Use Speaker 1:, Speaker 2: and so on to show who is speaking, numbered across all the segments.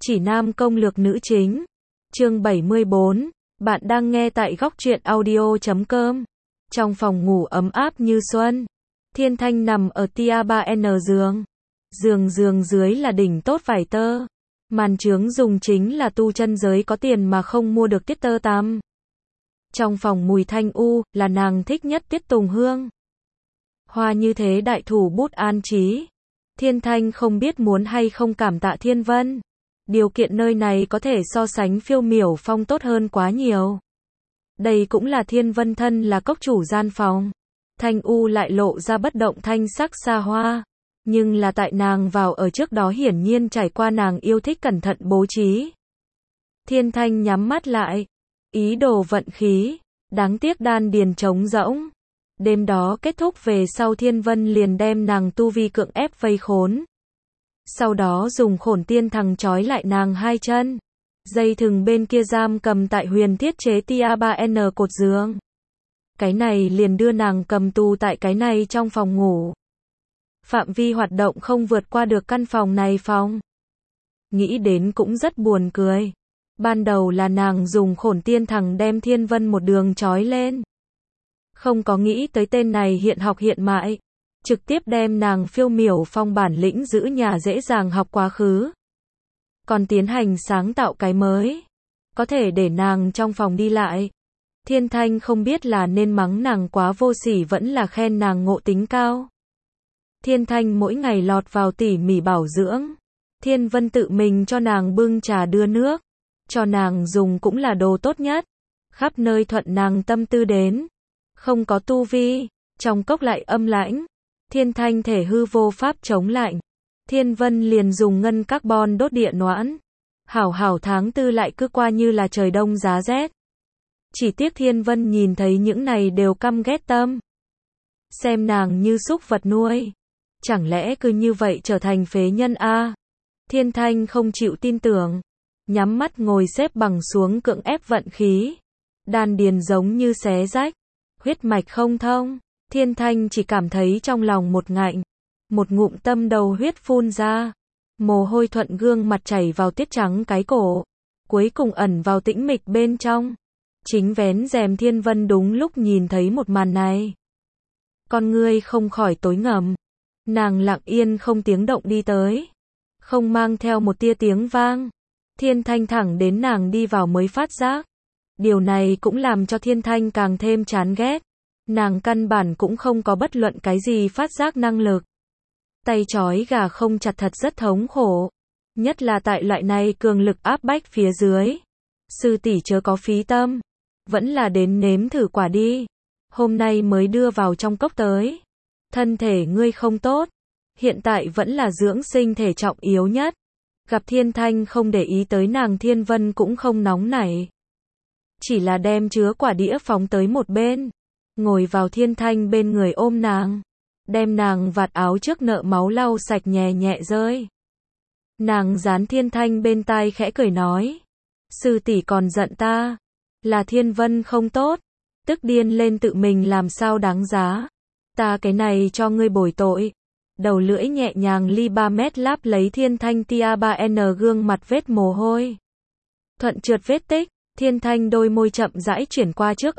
Speaker 1: Chỉ nam công lược nữ chính. Chương 74. Bạn đang nghe tại góc truyện audio.com. Trong phòng ngủ ấm áp như xuân, Thiên Thanh nằm ở tia 3N giường. Giường dưới là đỉnh tốt vải tơ. Màn trướng dùng chính là tu chân giới có tiền mà không mua được tiết tơ tằm. Trong phòng mùi thanh là nàng thích nhất tiết tùng hương. Hoa như thế đại thủ bút an trí. Thiên Thanh không biết muốn hay không cảm tạ Thiên Vân. Điều kiện nơi này có thể so sánh Phiêu Miểu Phong tốt hơn quá nhiều. Đây cũng là Thiên Vân thân là cốc chủ gian phòng. Thanh lại lộ ra bất động thanh sắc xa hoa. Nhưng là tại nàng vào ở trước đó hiển nhiên trải qua nàng yêu thích cẩn thận bố trí. Thiên Thanh nhắm mắt lại. Ý đồ vận khí. Đáng tiếc đan điền trống rỗng. Đêm đó kết thúc về sau Thiên Vân liền đem nàng tu vi cưỡng ép vây khốn. Sau đó dùng khổn tiên thằng trói lại nàng hai chân. Dây thừng bên kia giam cầm tại huyền thiết chế tia 3N cột giường. Cái này liền đưa nàng cầm tù tại cái này trong phòng ngủ. Phạm vi hoạt động không vượt qua được căn phòng này phòng. Nghĩ đến cũng rất buồn cười. Ban đầu là nàng dùng khổn tiên thằng đem Thiên Vân một đường trói lên. Không có nghĩ tới tên này hiện học hiện mại. Trực tiếp đem nàng Phiêu Miểu Phong bản lĩnh giữ nhà dễ dàng học quá khứ. Còn tiến hành sáng tạo cái mới. Có thể để nàng trong phòng đi lại. Thiên Thanh không biết là nên mắng nàng quá vô sỉ vẫn là khen nàng ngộ tính cao. Thiên Thanh mỗi ngày lọt vào tỉ mỉ bảo dưỡng. Thiên Vân tự mình cho nàng bưng trà đưa nước. Cho nàng dùng cũng là đồ tốt nhất. Khắp nơi thuận nàng tâm tư đến. Không có tu vi. Trong cốc lại âm lãnh. Thiên Thanh thể hư vô pháp chống lạnh. Thiên Vân liền dùng ngân carbon đốt địa noãn. Hảo tháng tư lại cứ qua như là trời đông giá rét. Chỉ tiếc Thiên Vân nhìn thấy những này đều căm ghét tâm. Xem nàng như súc vật nuôi. Chẳng lẽ cứ như vậy trở thành phế nhân a? Thiên Thanh không chịu tin tưởng. Nhắm mắt ngồi xếp bằng xuống cưỡng ép vận khí. Đan điền giống như xé rách. Huyết mạch không thông. Thiên Thanh chỉ cảm thấy trong lòng một ngạnh. Một ngụm tâm đầu huyết phun ra. Mồ hôi thuận gương mặt chảy vào tiết trắng cái cổ. Cuối cùng ẩn vào tĩnh mịch bên trong. Chính vén rèm Thiên Vân đúng lúc nhìn thấy một màn này. Con ngươi không khỏi tối ngầm. Nàng lặng yên không tiếng động đi tới. Không mang theo một tia tiếng vang. Thiên Thanh thẳng đến nàng đi vào mới phát giác. Điều này cũng làm cho Thiên Thanh càng thêm chán ghét. Nàng căn bản cũng không có bất luận cái gì phát giác năng lực. Tay trói gà không chặt thật rất thống khổ. Nhất là tại loại này cường lực áp bách phía dưới. Sư tỷ chớ có phí tâm. Vẫn là đến nếm thử quả đi. Hôm nay mới đưa vào trong cốc tới. Thân thể ngươi không tốt. Hiện tại vẫn là dưỡng sinh thể trọng yếu nhất. Gặp Thiên Thanh không để ý tới nàng Thiên Vân cũng không nóng nảy. Chỉ là đem chứa quả đĩa phóng tới một bên. Ngồi vào Thiên Thanh bên người ôm nàng. Đem nàng vạt áo trước nợ máu lau sạch nhẹ nhẹ rơi. Nàng dán Thiên Thanh bên tai khẽ cười nói. Sư tỷ còn giận ta. Là Thiên Vân không tốt. Tức điên lên tự mình làm sao đáng giá. Ta cái này cho ngươi bồi tội. Đầu lưỡi nhẹ nhàng ly 3 mét láp lấy Thiên Thanh tia 3N gương mặt vết mồ hôi. Thuận trượt vết tích. Thiên Thanh đôi môi chậm rãi chuyển qua trước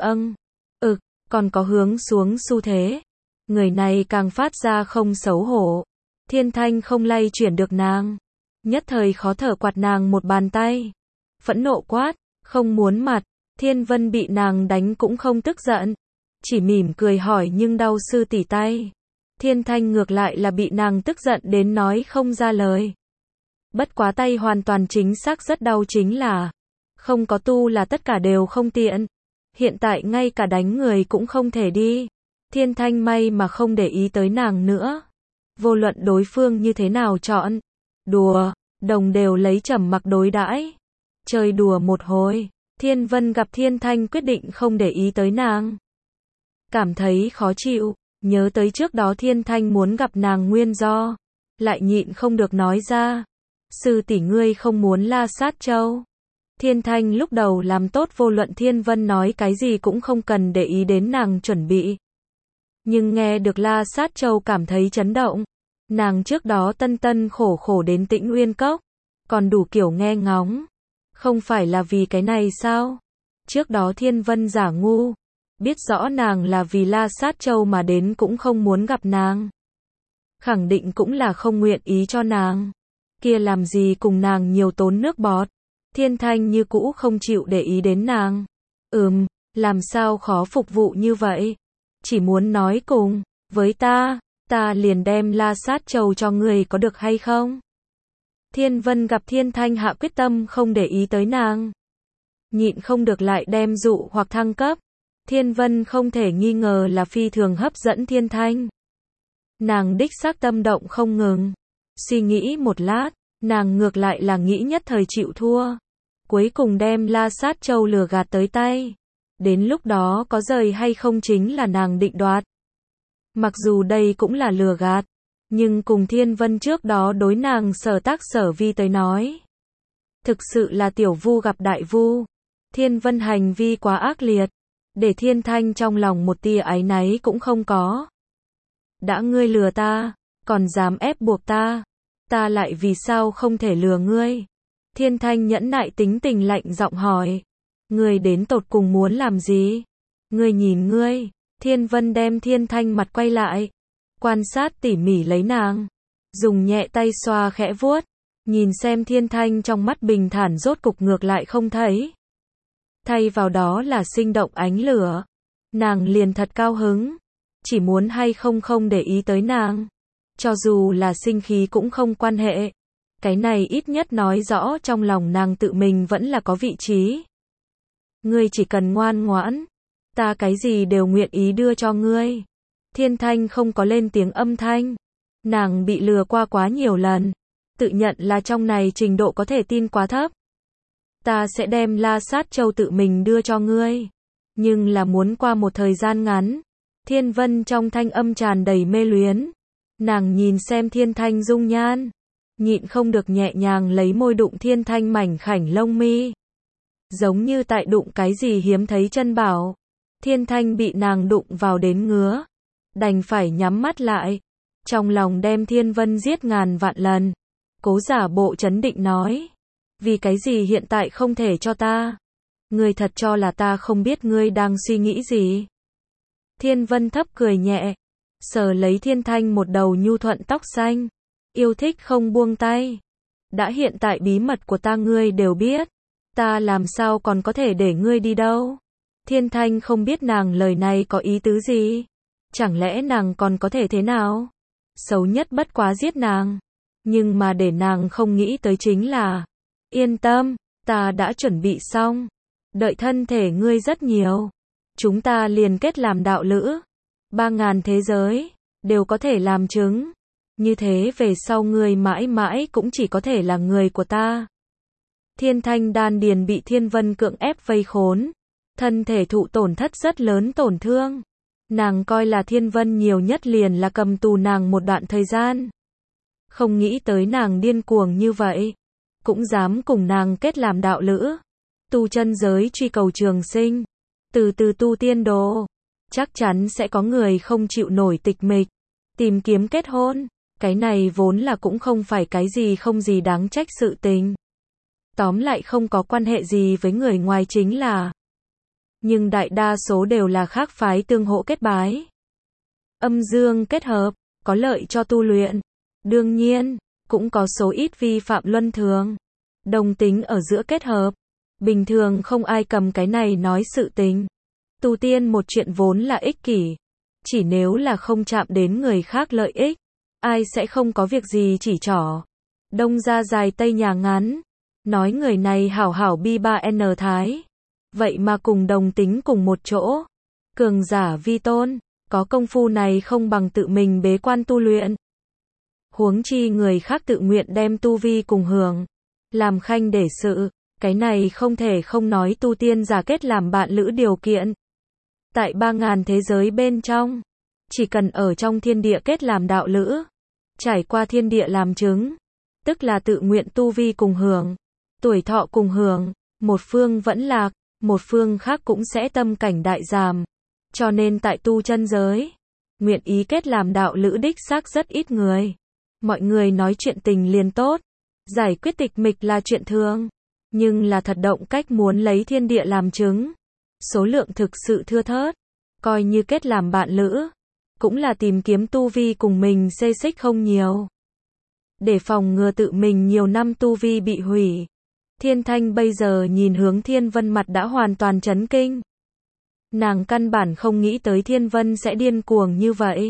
Speaker 1: còn có hướng xuống xu thế. Người này càng phát ra không xấu hổ. Thiên Thanh không lay chuyển được nàng. Nhất thời khó thở quạt nàng một bàn tay. Phẫn nộ quát, không muốn mặt. Thiên Vân bị nàng đánh cũng không tức giận. Chỉ mỉm cười hỏi nhưng đau sư tỷ tay. Thiên Thanh ngược lại là bị nàng tức giận đến nói không ra lời. Bất quá tay hoàn toàn chính xác rất đau chính là. Không có tu là tất cả đều không tiện. Hiện tại ngay cả đánh người cũng không thể đi. Thiên Thanh may mà không để ý tới nàng nữa. Vô luận đối phương như thế nào chọn. Đùa, đồng đều lấy trầm mặc đối đãi. Chơi đùa một hồi. Thiên Vân gặp Thiên Thanh quyết định không để ý tới nàng. Cảm thấy khó chịu. Nhớ tới trước đó Thiên Thanh muốn gặp nàng nguyên do. Lại nhịn không được nói ra. Sư tỷ ngươi không muốn La Sát Châu. Thiên Thanh lúc đầu làm tốt vô luận Thiên Vân nói cái gì cũng không cần để ý đến nàng chuẩn bị. Nhưng nghe được La Sát Châu cảm thấy chấn động. Nàng trước đó tân khổ đến Tĩnh Uyên Cốc. còn đủ kiểu nghe ngóng. Không phải là vì cái này sao? Trước đó Thiên Vân giả ngu, biết rõ nàng là vì La Sát Châu mà đến cũng không muốn gặp nàng. Khẳng định cũng là không nguyện ý cho nàng. Kia làm gì cùng nàng nhiều tốn nước bọt. Thiên Thanh như cũ không chịu để ý đến nàng. Làm sao khó phục vụ như vậy? Chỉ muốn nói cùng với ta liền đem La Sát Châu cho người có được hay không? Thiên Vân gặp Thiên Thanh hạ quyết tâm không để ý tới nàng. Nhịn không được lại đem dụ hoặc thăng cấp. Thiên Vân không thể nghi ngờ là phi thường hấp dẫn Thiên Thanh. Nàng đích xác tâm động không ngừng. Suy nghĩ một lát, nàng ngược lại là nghĩ nhất thời chịu thua. Cuối cùng đem La Sát Châu lừa gạt tới tay. Đến lúc đó có rời hay không chính là nàng định đoạt. Mặc dù đây cũng là lừa gạt, nhưng cùng Thiên Vân trước đó đối nàng sở tác sở vi tới nói. Thực sự là tiểu vu gặp đại vu. Thiên Vân hành vi quá ác liệt, để Thiên Thanh trong lòng một tia áy náy cũng không có. Đã ngươi lừa ta, còn dám ép buộc ta lại vì sao không thể lừa ngươi? Thiên Thanh nhẫn nại tính tình lạnh giọng hỏi. Ngươi đến tột cùng muốn làm gì? Ngươi nhìn ngươi. Thiên Vân đem Thiên Thanh mặt quay lại, quan sát tỉ mỉ lấy nàng, dùng nhẹ tay xoa khẽ vuốt, nhìn xem Thiên Thanh trong mắt bình thản rốt cục ngược lại không thấy. Thay vào đó là sinh động ánh lửa. Nàng liền thật cao hứng, chỉ muốn hay không để ý tới nàng. Cho dù là sinh khí cũng không quan hệ. Cái này ít nhất nói rõ trong lòng nàng tự mình vẫn là có vị trí. Ngươi chỉ cần ngoan ngoãn, ta cái gì đều nguyện ý đưa cho ngươi. Thiên Thanh không có lên tiếng âm thanh. Nàng bị lừa qua quá nhiều lần, tự nhận là trong này trình độ có thể tin quá thấp. Ta sẽ đem La Sát Châu tự mình đưa cho ngươi, nhưng là muốn qua một thời gian ngắn. Thiên Vân trong thanh âm tràn đầy mê luyến. Nàng nhìn xem Thiên Thanh dung nhan, nhịn không được nhẹ nhàng lấy môi đụng Thiên Thanh mảnh khảnh lông mi. Giống như tại đụng cái gì hiếm thấy chân bảo. Thiên Thanh bị nàng đụng vào đến ngứa, đành phải nhắm mắt lại, trong lòng đem Thiên Vân giết ngàn vạn lần. Cố giả bộ trấn định nói, vì cái gì hiện tại không thể cho ta? Ngươi thật cho là ta không biết ngươi đang suy nghĩ gì? Thiên Vân thấp cười nhẹ, sờ lấy Thiên Thanh một đầu nhu thuận tóc xanh, yêu thích không buông tay. Đã hiện tại bí mật của ta ngươi đều biết, ta làm sao còn có thể để ngươi đi đâu? Thiên Thanh không biết nàng lời này có ý tứ gì. Chẳng lẽ nàng còn có thể thế nào? Xấu nhất bất quá giết nàng. Nhưng mà để nàng không nghĩ tới chính là, yên tâm, ta đã chuẩn bị xong. Đợi thân thể ngươi rất nhiều, chúng ta liền kết làm đạo lữ. 3000 thế giới đều có thể làm chứng. Như thế về sau ngươi mãi mãi cũng chỉ có thể là người của ta. Thiên Thanh đan điền bị Thiên Vân cưỡng ép vây khốn, thân thể thụ tổn thất rất lớn tổn thương. Nàng coi là Thiên Vân nhiều nhất liền là cầm tù nàng một đoạn thời gian. Không nghĩ tới nàng điên cuồng như vậy, cũng dám cùng nàng kết làm đạo lữ. Tu chân giới truy cầu trường sinh, từ từ tu tiên đồ, chắc chắn sẽ có người không chịu nổi tịch mịch, tìm kiếm kết hôn. Cái này vốn là cũng không phải cái gì không gì đáng trách sự tình. Tóm lại không có quan hệ gì với người ngoài chính là. Nhưng đại đa số đều là khác phái tương hỗ kết bái. Âm dương kết hợp, có lợi cho tu luyện. Đương nhiên, cũng có số ít vi phạm luân thường. Đồng tính ở giữa kết hợp. Bình thường không ai cầm cái này nói sự tình. Tu tiên một chuyện vốn là ích kỷ. Chỉ nếu là không chạm đến người khác lợi ích, ai sẽ không có việc gì chỉ trỏ. Đông ra dài tây nhà ngắn. Nói người này hảo hảo bi ba n thái. Vậy mà cùng đồng tính cùng một chỗ. Cường giả vi tôn, có công phu này không bằng tự mình bế quan tu luyện. Huống chi người khác tự nguyện đem tu vi cùng hưởng. Làm khanh để sự, cái này không thể không nói tu tiên giả kết làm bạn lữ điều kiện. Tại 3000 thế giới bên trong, chỉ cần ở trong thiên địa kết làm đạo lữ, trải qua thiên địa làm chứng, tức là tự nguyện tu vi cùng hưởng, tuổi thọ cùng hưởng, một phương vẫn lạc, một phương khác cũng sẽ tâm cảnh đại giảm. Cho nên tại tu chân giới, nguyện ý kết làm đạo lữ đích xác rất ít người. Mọi người nói chuyện tình liền tốt, Giải quyết tịch mịch là chuyện thường, nhưng là thật động cách muốn lấy thiên địa làm chứng. Số lượng thực sự thưa thớt, coi như kết làm bạn lữ, cũng là tìm kiếm tu vi cùng mình xê xích không nhiều. Để phòng ngừa tự mình nhiều năm tu vi bị hủy, Thiên Thanh bây giờ nhìn hướng Thiên Vân mặt đã hoàn toàn chấn kinh. Nàng căn bản không nghĩ tới Thiên Vân sẽ điên cuồng như vậy.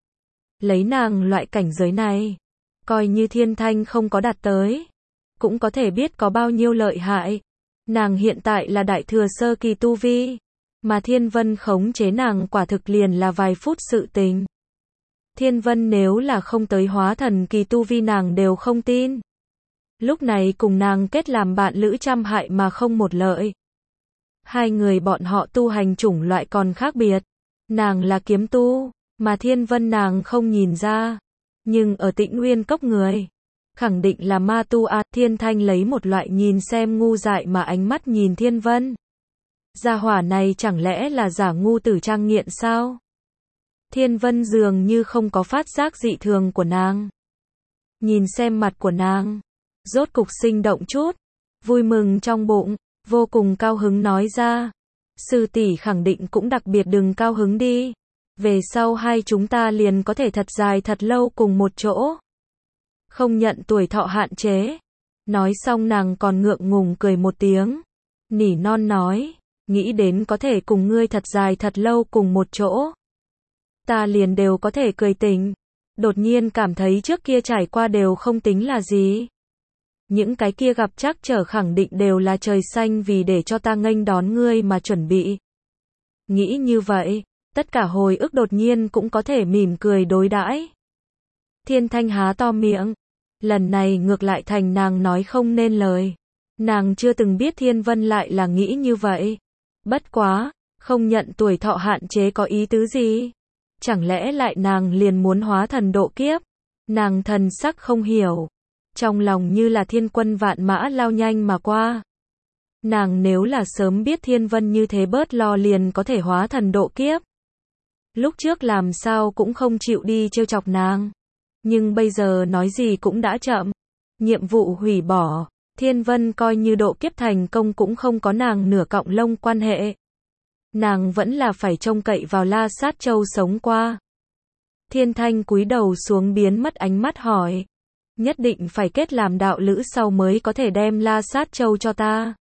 Speaker 1: Lấy nàng loại cảnh giới này, coi như Thiên Thanh không có đạt tới, cũng có thể biết có bao nhiêu lợi hại. Nàng hiện tại là đại thừa sơ kỳ tu vi, mà Thiên Vân khống chế nàng quả thực liền là vài phút sự tình. Thiên Vân nếu là không tới hóa thần kỳ tu vi nàng đều không tin. Lúc này cùng nàng kết làm bạn lữ trăm hại mà không một lợi. Hai người bọn họ tu hành chủng loại còn khác biệt. Nàng là kiếm tu, mà Thiên Vân nàng không nhìn ra. Nhưng ở Tĩnh Nguyên Cốc người, khẳng định là ma tu a. Thiên Thanh lấy một loại nhìn xem ngu dại mà ánh mắt nhìn Thiên Vân. Gia hỏa này chẳng lẽ là giả ngu tử trang nghiện sao? Thiên Vân dường như không có phát giác dị thường của nàng. Nhìn xem mặt của nàng, rốt cục sinh động chút, vui mừng trong bụng, vô cùng cao hứng nói ra. Sư tỷ khẳng định cũng đặc biệt đừng cao hứng đi. Về sau hai chúng ta liền có thể thật dài thật lâu cùng một chỗ. Không nhận tuổi thọ hạn chế. Nói xong nàng còn ngượng ngùng cười một tiếng. Nỉ non nói, nghĩ đến có thể cùng ngươi thật dài thật lâu cùng một chỗ. Ta liền đều có thể cười tỉnh. Đột nhiên cảm thấy trước kia trải qua đều không tính là gì. Những cái kia gặp trắc trở khẳng định đều là trời xanh vì để cho ta nghênh đón ngươi mà chuẩn bị. Nghĩ như vậy, tất cả hồi ức đột nhiên cũng có thể mỉm cười đối đãi. Thiên Thanh há to miệng. Lần này ngược lại thành nàng nói không nên lời. Nàng chưa từng biết Thiên Vân lại là nghĩ như vậy. Bất quá, không nhận tuổi thọ hạn chế có ý tứ gì? Chẳng lẽ lại nàng liền muốn hóa thần độ kiếp? Nàng thần sắc không hiểu. Trong lòng như là thiên quân vạn mã lao nhanh mà qua. Nàng nếu là sớm biết Thiên Vân như thế bớt lo liền có thể hóa thần độ kiếp. Lúc trước làm sao cũng không chịu đi trêu chọc nàng. Nhưng bây giờ nói gì cũng đã chậm. Nhiệm vụ hủy bỏ. Thiên Vân coi như độ kiếp thành công cũng không có nàng nửa cọng lông quan hệ. Nàng vẫn là phải trông cậy vào La Sát Châu sống qua. Thiên Thanh cúi đầu xuống biến mất ánh mắt hỏi. Nhất định phải kết làm đạo lữ sau mới có thể đem La Sát Châu cho ta.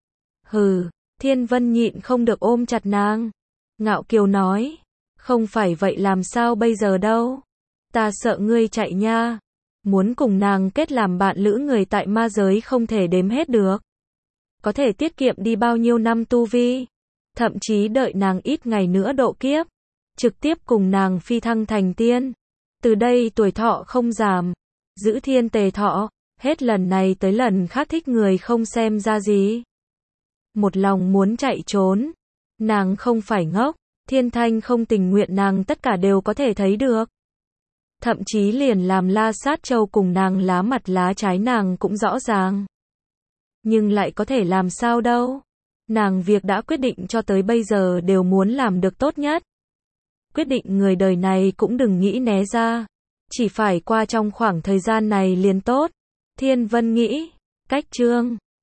Speaker 1: Hừ, Thiên Vân nhịn không được ôm chặt nàng. Ngạo kiều nói. Không phải vậy làm sao bây giờ đâu. Ta sợ ngươi chạy nha. Muốn cùng nàng kết làm bạn lữ người tại ma giới không thể đếm hết được. Có thể tiết kiệm đi bao nhiêu năm tu vi. Thậm chí đợi nàng ít ngày nữa độ kiếp. Trực tiếp cùng nàng phi thăng thành tiên. Từ đây tuổi thọ không giảm. Giữ thiên tề thọ. Hết lần này tới lần khác thích người không xem ra gì. Một lòng muốn chạy trốn. Nàng không phải ngốc. Thiên Thanh không tình nguyện nàng tất cả đều có thể thấy được. Thậm chí liền làm La Sát Châu cùng nàng lá mặt lá trái nàng cũng rõ ràng. Nhưng lại có thể làm sao đâu. Nàng việc đã quyết định cho tới bây giờ đều muốn làm được tốt nhất. Quyết định người đời này cũng đừng nghĩ né ra. Chỉ phải qua trong khoảng thời gian này liền tốt. Thiên Vân nghĩ. Cách chương